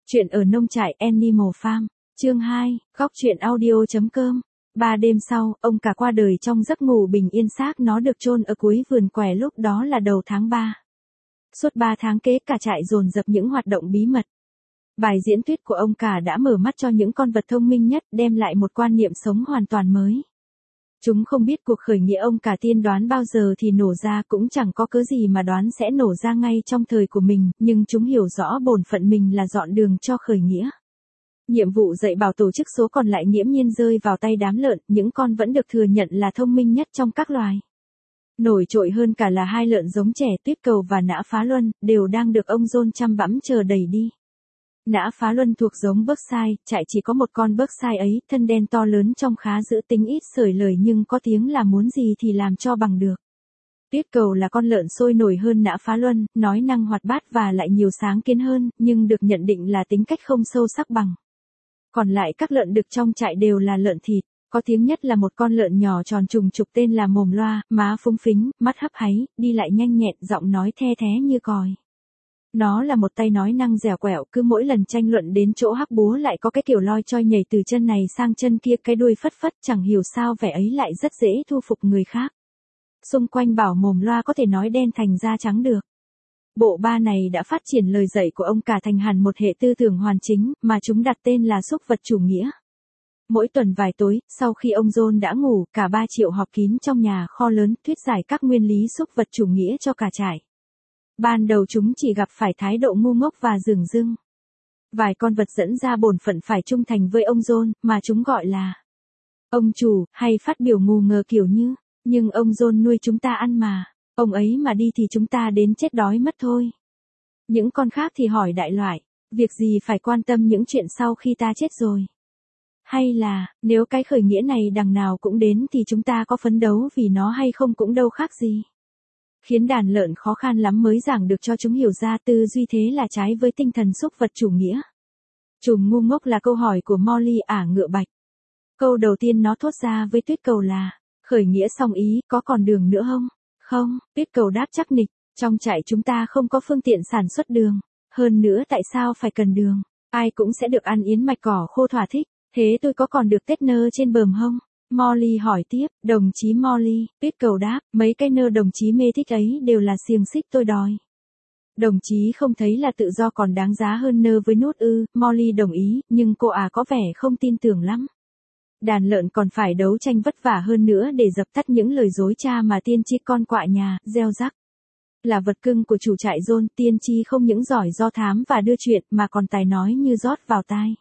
Chuyện ở nông trại Animal Farm, chương 2, góc truyện audio.com. 3 đêm sau, ông cả qua đời trong giấc ngủ bình yên, xác nó được chôn ở cuối vườn quẻ, lúc đó là đầu tháng 3. Suốt 3 tháng kế, cả trại dồn dập những hoạt động bí mật. Bài diễn thuyết của ông cả đã mở mắt cho những con vật thông minh nhất, đem lại một quan niệm sống hoàn toàn mới. Chúng không biết cuộc khởi nghĩa ông cả tiên đoán bao giờ thì nổ ra, cũng chẳng có cớ gì mà đoán sẽ nổ ra ngay trong thời của mình, nhưng chúng hiểu rõ bổn phận mình là dọn đường cho khởi nghĩa. Nhiệm vụ dạy bảo tổ chức số còn lại nghiễm nhiên rơi vào tay đám lợn, những con vẫn được thừa nhận là thông minh nhất trong các loài. Nổi trội hơn cả là 2 lợn giống trẻ, Tuyết Cầu và Nã Phá Luân, đều đang được ông John chăm bẵm chờ đẩy đi. Nã Phá Luân thuộc giống Berkshire, trại chỉ có một con Berkshire ấy, thân đen to lớn trông khá dữ tính, ít sởi lời nhưng có tiếng là muốn gì thì làm cho bằng được. Tuyết Cầu là con lợn sôi nổi hơn Nã Phá Luân, nói năng hoạt bát và lại nhiều sáng kiến hơn, nhưng được nhận định là tính cách không sâu sắc bằng. Còn lại các lợn đực trong trại đều là lợn thịt, có tiếng nhất là một con lợn nhỏ tròn trùng trục tên là Mồm Loa, má phúng phính, mắt hấp háy, đi lại nhanh nhẹn, giọng nói the thé như còi. Nó là một tay nói năng dẻo quẹo, cứ mỗi lần tranh luận đến chỗ hắc búa lại có cái kiểu loi choi nhảy từ chân này sang chân kia, cái đuôi phất phất, chẳng hiểu sao vẻ ấy lại rất dễ thu phục người khác. Xung quanh bảo Mồm Loa có thể nói đen thành da trắng được. Bộ ba này đã phát triển lời dạy của ông cả thành hẳn một hệ tư tưởng hoàn chính, mà chúng đặt tên là súc vật chủ nghĩa. Mỗi tuần vài tối, sau khi ông John đã ngủ, cả 3 triệu họp kín trong nhà kho lớn, thuyết giải các nguyên lý súc vật chủ nghĩa cho cả trại. Ban đầu chúng chỉ gặp phải thái độ ngu ngốc và dửng dưng. Vài con vật dẫn ra bổn phận phải trung thành với ông John, mà chúng gọi là ông chủ, hay phát biểu ngu ngơ kiểu như, nhưng ông John nuôi chúng ta ăn mà, ông ấy mà đi thì chúng ta đến chết đói mất thôi. Những con khác thì hỏi đại loại, việc gì phải quan tâm những chuyện sau khi ta chết rồi. Hay là, nếu cái khởi nghĩa này đằng nào cũng đến thì chúng ta có phấn đấu vì nó hay không cũng đâu khác gì. Khiến đàn lợn khó khăn lắm mới giảng được cho chúng hiểu ra tư duy thế là trái với tinh thần súc vật chủ nghĩa. Chùm ngu ngốc là câu hỏi của Molly ả ngựa bạch. Câu đầu tiên nó thốt ra với Tuyết Cầu là, khởi nghĩa xong ý, có còn đường nữa không? Không, Tuyết Cầu đáp chắc nịch, trong trại chúng ta không có phương tiện sản xuất đường. Hơn nữa tại sao phải cần đường? Ai cũng sẽ được ăn yến mạch cỏ khô thỏa thích. Thế tôi có còn được tết nơ trên bờm không? Molly hỏi tiếp, đồng chí Molly, Tuyết Cầu đáp, mấy cái nơ đồng chí mê thích ấy đều là xiềng xích tôi đòi. Đồng chí không thấy là tự do còn đáng giá hơn nơ với nút ư? Molly đồng ý, nhưng cô có vẻ không tin tưởng lắm. Đàn lợn còn phải đấu tranh vất vả hơn nữa để dập tắt những lời dối cha mà tiên tri con quạ nhà, gieo rắc. Là vật cưng của chủ trại John, tiên tri không những giỏi do thám và đưa chuyện mà còn tài nói như rót vào tai.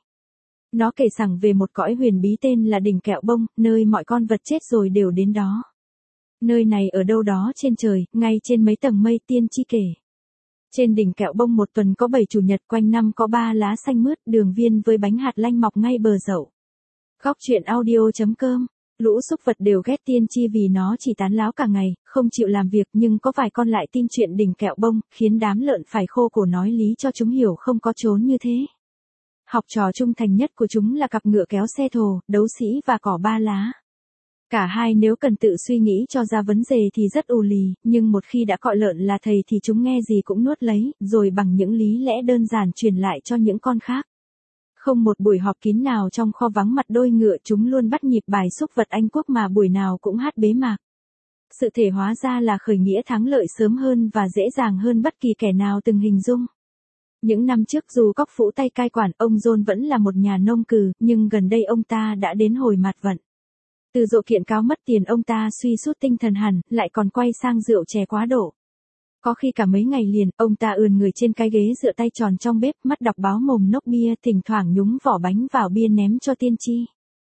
Nó kể sẵn về một cõi huyền bí tên là đỉnh Kẹo Bông, nơi mọi con vật chết rồi đều đến đó. Nơi này ở đâu đó trên trời, ngay trên mấy tầng mây, tiên tri kể. Trên đỉnh Kẹo Bông một tuần có 7 chủ nhật, quanh năm có 3 lá xanh mướt, đường viên với bánh hạt lanh mọc ngay bờ dậu. Góc truyện audio.com. Lũ súc vật đều ghét tiên tri vì nó chỉ tán láo cả ngày, không chịu làm việc, nhưng có vài con lại tin chuyện đỉnh Kẹo Bông, khiến đám lợn phải khô cổ nói lý cho chúng hiểu không có trốn như thế. Học trò trung thành nhất của chúng là cặp ngựa kéo xe thồ, đấu sĩ và cỏ ba lá. Cả hai nếu cần tự suy nghĩ cho ra vấn đề thì rất ù lì, nhưng một khi đã gọi lợn là thầy thì chúng nghe gì cũng nuốt lấy, rồi bằng những lý lẽ đơn giản truyền lại cho những con khác. Không một buổi họp kín nào trong kho vắng mặt đôi ngựa, chúng luôn bắt nhịp bài súc vật Anh quốc mà buổi nào cũng hát bế mạc. Sự thể hóa ra là khởi nghĩa thắng lợi sớm hơn và dễ dàng hơn bất kỳ kẻ nào từng hình dung. Những năm trước dù cóc phũ tay cai quản, ông John vẫn là một nhà nông cừ, nhưng gần đây ông ta đã đến hồi mạt vận. Từ dụ kiện cáo mất tiền ông ta suy sút tinh thần hẳn, lại còn quay sang rượu chè quá độ. Có khi cả mấy ngày liền, ông ta ườn người trên cái ghế dựa tay tròn trong bếp, mắt đọc báo mồm nốc bia, thỉnh thoảng nhúng vỏ bánh vào bia ném cho tiên tri.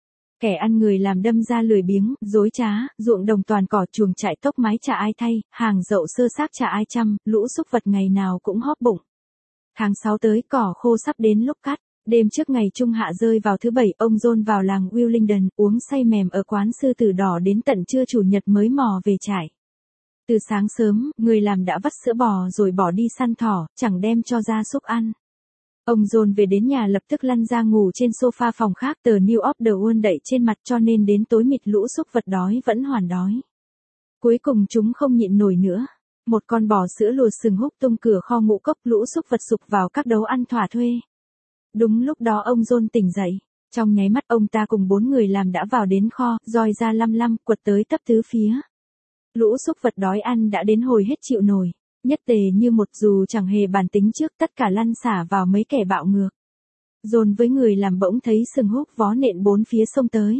Kẻ ăn người làm đâm ra lười biếng, dối trá, ruộng đồng toàn cỏ, chuồng trại tốc mái chả ai thay, hàng dậu sơ xác chả ai chăm, lũ súc vật ngày nào cũng hóp bụng. Tháng 6 tới, cỏ khô sắp đến lúc cắt. Đêm trước ngày trung hạ rơi vào thứ Bảy, ông John vào làng Willingdon, uống say mềm ở quán sư tử đỏ đến tận trưa chủ nhật mới mò về trại. Từ sáng sớm, người làm đã vắt sữa bò rồi bỏ đi săn thỏ, chẳng đem cho gia súc ăn. Ông John về đến nhà lập tức lăn ra ngủ trên sofa phòng khác, tờ New of the World đậy trên mặt, cho nên đến tối mịt lũ súc vật đói vẫn hoàn đói. Cuối cùng chúng không nhịn nổi nữa. Một con bò sữa lùa sừng húc tung cửa kho ngũ cốc, lũ súc vật sục vào các đấu ăn thỏa thuê. Đúng lúc đó ông John tỉnh dậy. Trong nháy mắt ông ta cùng 4 người làm đã vào đến kho, roi ra lăm lăm, quật tới tấp tứ phía. Lũ súc vật đói ăn đã đến hồi hết chịu nổi. Nhất tề như một dù chẳng hề bàn tính trước tất cả lăn xả vào mấy kẻ bạo ngược. Dồn với người làm bỗng thấy sừng húc vó nện bốn phía sông tới.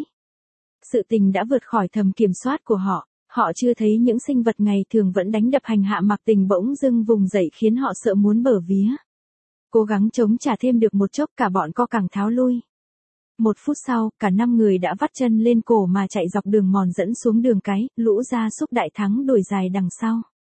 Sự tình đã vượt khỏi tầm kiểm soát của họ. Họ chưa thấy những sinh vật ngày thường vẫn đánh đập hành hạ mặc tình bỗng dưng vùng dậy khiến họ sợ muốn bở vía. Cố gắng chống trả thêm được một chốc cả bọn co cẳng tháo lui. 1 phút sau, cả 5 người đã vắt chân lên cổ mà chạy dọc đường mòn dẫn xuống đường cái, lũ gia súc đại thắng đuổi dài đằng sau.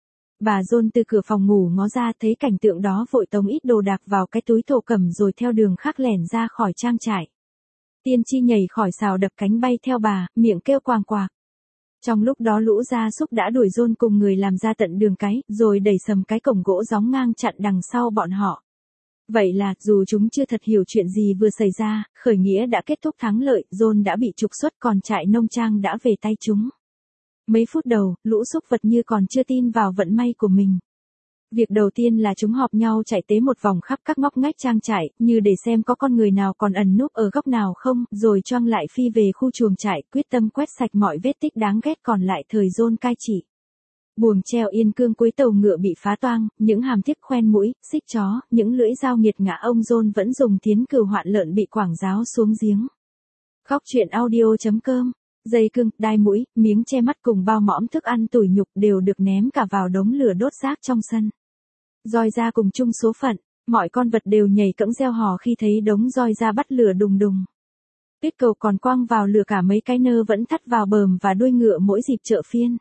Bà John từ cửa phòng ngủ ngó ra thấy cảnh tượng đó vội tống ít đồ đạc vào cái túi thổ cẩm rồi theo đường khác lẻn ra khỏi trang trại. Tiên tri nhảy khỏi sào đập cánh bay theo bà, miệng kêu quàng quạc. Trong lúc đó lũ gia súc đã đuổi John cùng người làm ra tận đường cái, rồi đẩy sầm cái cổng gỗ gióng ngang chặn đằng sau bọn họ. Vậy là, dù chúng chưa thật hiểu chuyện gì vừa xảy ra, khởi nghĩa đã kết thúc thắng lợi, John đã bị trục xuất còn trại nông trang đã về tay chúng. Mấy phút đầu, lũ súc vật như còn chưa tin vào vận may của mình. Việc đầu tiên là chúng họp nhau chạy tế một vòng khắp các ngóc ngách trang trại, như để xem có con người nào còn ẩn núp ở góc nào không, rồi choang lại phi về khu chuồng trại, quyết tâm quét sạch mọi vết tích đáng ghét còn lại thời John cai trị. Buồng treo yên cương cuối tàu ngựa bị phá toang, những hàm thiếp khoen mũi, xích chó, những lưỡi dao nghiệt ngã ông John vẫn dùng thiến cừu hoạn lợn bị quảng giáo xuống giếng. Góc truyện audio.com, dây cương, đai mũi, miếng che mắt cùng bao mõm thức ăn tủi nhục đều được ném cả vào đống lửa đốt rác trong sân. Roi ra cùng chung số phận, mọi con vật đều nhảy cẫng reo hò khi thấy đống roi ra bắt lửa đùng đùng. Tuyết cầu còn quăng vào lửa cả mấy cái nơ vẫn thắt vào bờm và đuôi ngựa mỗi dịp chợ phiên.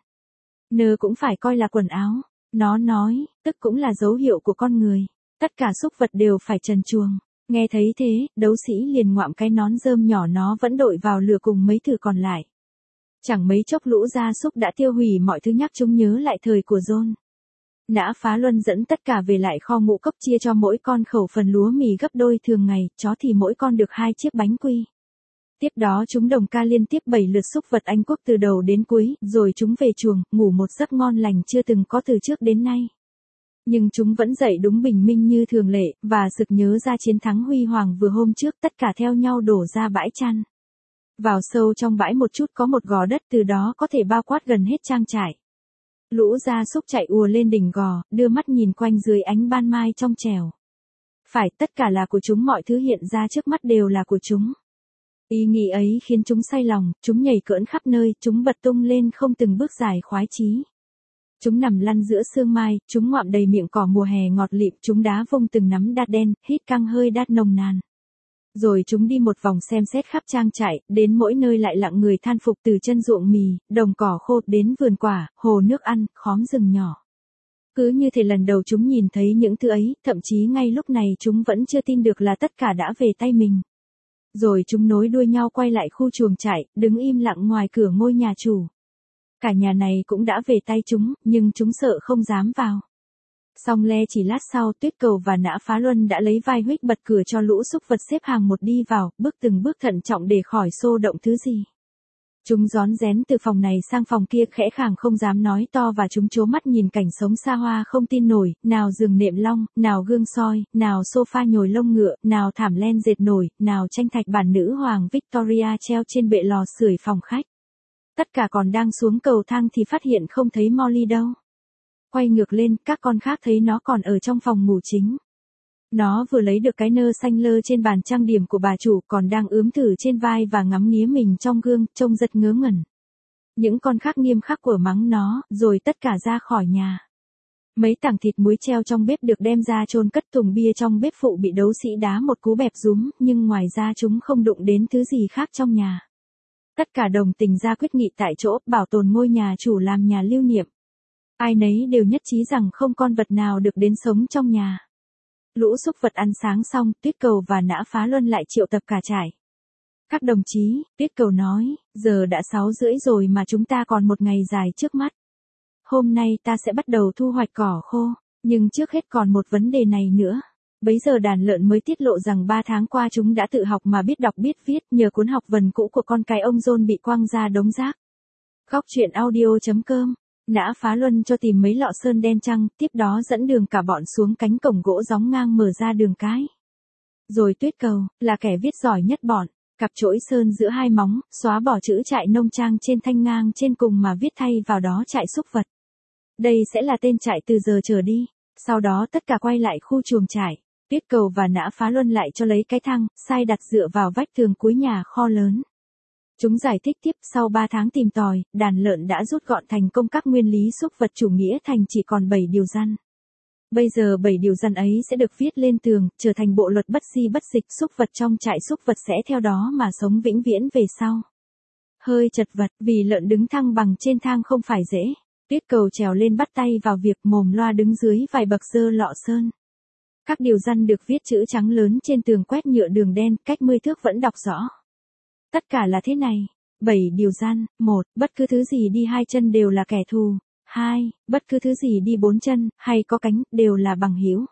Nơ cũng phải coi là quần áo, nó nói, tức cũng là dấu hiệu của con người. Tất cả súc vật đều phải trần truồng. Nghe thấy thế, đấu sĩ liền ngoạm cái nón rơm nhỏ nó vẫn đội vào lửa cùng mấy thử còn lại. Chẳng mấy chốc lũ gia súc đã tiêu hủy mọi thứ nhắc chúng nhớ lại thời của John. Nã Phá Luân dẫn tất cả về lại kho ngũ cốc chia cho mỗi con khẩu phần lúa mì gấp đôi thường ngày, chó thì mỗi con được 2 chiếc bánh quy. Tiếp đó chúng đồng ca liên tiếp 7 lượt súc vật Anh quốc từ đầu đến cuối, rồi chúng về chuồng, ngủ một giấc ngon lành chưa từng có từ trước đến nay. Nhưng chúng vẫn dậy đúng bình minh như thường lệ, và sực nhớ ra chiến thắng huy hoàng vừa hôm trước, tất cả theo nhau đổ ra bãi chăn. Vào sâu trong bãi một chút có một gò đất từ đó có thể bao quát gần hết trang trại. Lũ gia súc chạy ùa lên đỉnh gò, đưa mắt nhìn quanh dưới ánh ban mai trong trèo. Phải, tất cả là của chúng, mọi thứ hiện ra trước mắt đều là của chúng. Ý nghĩ ấy khiến chúng say lòng, chúng nhảy cỡn khắp nơi, chúng bật tung lên không từng bước dài khoái chí. Chúng nằm lăn giữa sương mai, chúng ngoạm đầy miệng cỏ mùa hè ngọt lịm, chúng đá vung từng nắm đát đen, hít căng hơi đát nồng nàn. Rồi chúng đi một vòng xem xét khắp trang trại, đến mỗi nơi lại lặng người than phục, từ chân ruộng mì, đồng cỏ khô đến vườn quả, hồ nước ăn, khóm rừng nhỏ. Cứ như thể lần đầu chúng nhìn thấy những thứ ấy, thậm chí ngay lúc này chúng vẫn chưa tin được là tất cả đã về tay mình. Rồi chúng nối đuôi nhau quay lại khu chuồng trại, đứng im lặng ngoài cửa ngôi nhà chủ. Cả nhà này cũng đã về tay chúng, nhưng chúng sợ không dám vào. Song le chỉ lát sau, Tuyết Cầu và Nã Phá Luân đã lấy vai huých bật cửa cho lũ súc vật xếp hàng một đi vào, bước từng bước thận trọng để khỏi xô động thứ gì. Chúng rón rén từ phòng này sang phòng kia, khẽ khàng không dám nói to, và chúng trố mắt nhìn cảnh sống xa hoa không tin nổi, nào giường nệm long, nào gương soi, nào sofa nhồi lông ngựa, nào thảm len dệt nổi, nào tranh thạch bản nữ hoàng Victoria treo trên bệ lò sưởi phòng khách. Tất cả còn đang xuống cầu thang thì phát hiện không thấy Molly đâu. Quay ngược lên, các con khác thấy nó còn ở trong phòng ngủ chính. Nó vừa lấy được cái nơ xanh lơ trên bàn trang điểm của bà chủ, còn đang ướm thử trên vai và ngắm nghía mình trong gương, trông rất ngớ ngẩn. Những con khác nghiêm khắc của mắng nó, rồi tất cả ra khỏi nhà. Mấy tảng thịt muối treo trong bếp được đem ra chôn cất, thùng bia trong bếp phụ bị đấu sĩ đá một cú bẹp rúm, nhưng ngoài ra chúng không đụng đến thứ gì khác trong nhà. Tất cả đồng tình ra quyết nghị tại chỗ, bảo tồn ngôi nhà chủ làm nhà lưu niệm. Ai nấy đều nhất trí rằng không con vật nào được đến sống trong nhà. Lũ súc vật ăn sáng xong, Tuyết Cầu và Nã Phá Luân lại triệu tập cả trại. Các đồng chí, Tuyết Cầu nói, giờ đã 6:30 rồi mà chúng ta còn một ngày dài trước mắt. Hôm nay ta sẽ bắt đầu thu hoạch cỏ khô, nhưng trước hết còn một vấn đề này nữa. Bấy giờ đàn lợn mới tiết lộ rằng 3 tháng qua chúng đã tự học mà biết đọc biết viết, nhờ cuốn học vần cũ của con cái ông John bị quăng ra đống rác. Góc truyện audio.com, Nã Phá Luân cho tìm mấy lọ sơn đen trắng, tiếp đó dẫn đường cả bọn xuống cánh cổng gỗ gióng ngang mở ra đường cái. Rồi Tuyết Cầu, là kẻ viết giỏi nhất bọn, cặp chỗi sơn giữa hai móng, xóa bỏ chữ trại nông trang trên thanh ngang trên cùng mà viết thay vào đó trại súc vật. Đây sẽ là tên trại từ giờ trở đi. Sau đó tất cả quay lại khu chuồng trại. Tuyết Cầu và Nã Phá Luân lại cho lấy cái thang, sai đặt dựa vào vách tường cuối nhà kho lớn. Chúng giải thích tiếp, sau 3 tháng tìm tòi, đàn lợn đã rút gọn thành công các nguyên lý súc vật chủ nghĩa thành chỉ còn 7 điều răn. Bây giờ 7 điều răn ấy sẽ được viết lên tường, trở thành bộ luật bất di bất dịch, súc vật trong trại súc vật sẽ theo đó mà sống vĩnh viễn về sau. Hơi chật vật, vì lợn đứng thăng bằng trên thang không phải dễ. Tuyết Cầu trèo lên bắt tay vào việc, mồm loa đứng dưới vài bậc dơ lọ sơn. Các điều răn được viết chữ trắng lớn trên tường quét nhựa đường đen, cách 10 thước vẫn đọc rõ. Tất cả là thế này. 7 điều răn. 1. Bất cứ thứ gì đi 2 chân đều là kẻ thù. 2. Bất cứ thứ gì đi 4 chân, hay có cánh, đều là bằng hữu.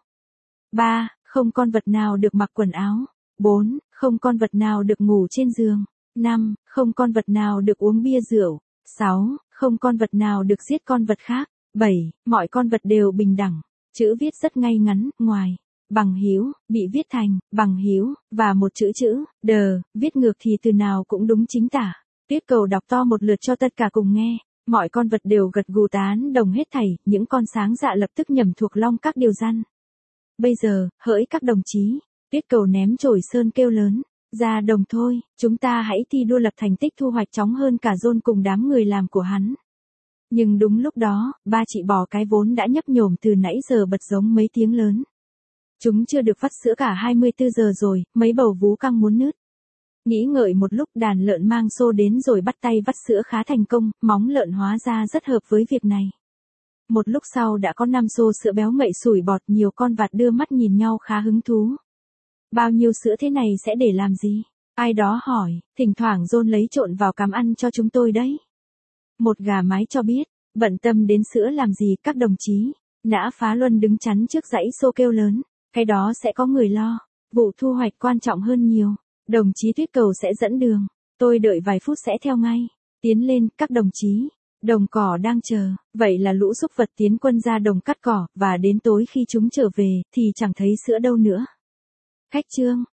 3. Không con vật nào được mặc quần áo. 4. Không con vật nào được ngủ trên giường. 5. Không con vật nào được uống bia rượu. 6. Không con vật nào được giết con vật khác. 7. Mọi con vật đều bình đẳng. Chữ viết rất ngay ngắn, ngoài bằng hữu bị viết thành bằng hữu và một chữ đờ, viết ngược thì từ nào cũng đúng chính tả. Tuyết Cầu đọc to một lượt cho tất cả cùng nghe. Mọi con vật đều gật gù tán đồng hết thảy, những con sáng dạ lập tức nhẩm thuộc long các điều răn. Bây giờ, hỡi các đồng chí, Tuyết Cầu ném chổi sơn kêu lớn, ra đồng thôi, chúng ta hãy thi đua lập thành tích thu hoạch chóng hơn cả John cùng đám người làm của hắn. Nhưng đúng lúc đó, ba chị bò cái vốn đã nhấp nhổm từ nãy giờ bật giống mấy tiếng lớn. Chúng chưa được vắt sữa cả 24 giờ rồi, mấy bầu vú căng muốn nứt. Nghĩ ngợi một lúc, đàn lợn mang xô đến rồi bắt tay vắt sữa khá thành công, móng lợn hóa ra rất hợp với việc này. Một lúc sau đã có 5 xô sữa béo ngậy sủi bọt, nhiều con vạt đưa mắt nhìn nhau khá hứng thú. Bao nhiêu sữa thế này sẽ để làm gì? Ai đó hỏi, thỉnh thoảng John lấy trộn vào cám ăn cho chúng tôi đấy. Một gà mái cho biết, bận tâm đến sữa làm gì các đồng chí. Nã Phá Luân đứng chắn trước dãy xô kêu lớn, cái đó sẽ có người lo, vụ thu hoạch quan trọng hơn nhiều. Đồng chí Tuyết Cầu sẽ dẫn đường, tôi đợi vài phút sẽ theo ngay. Tiến lên, các đồng chí. Đồng cỏ đang chờ, vậy là lũ súc vật tiến quân ra đồng cắt cỏ, và đến tối khi chúng trở về, thì chẳng thấy sữa đâu nữa. Khách trương,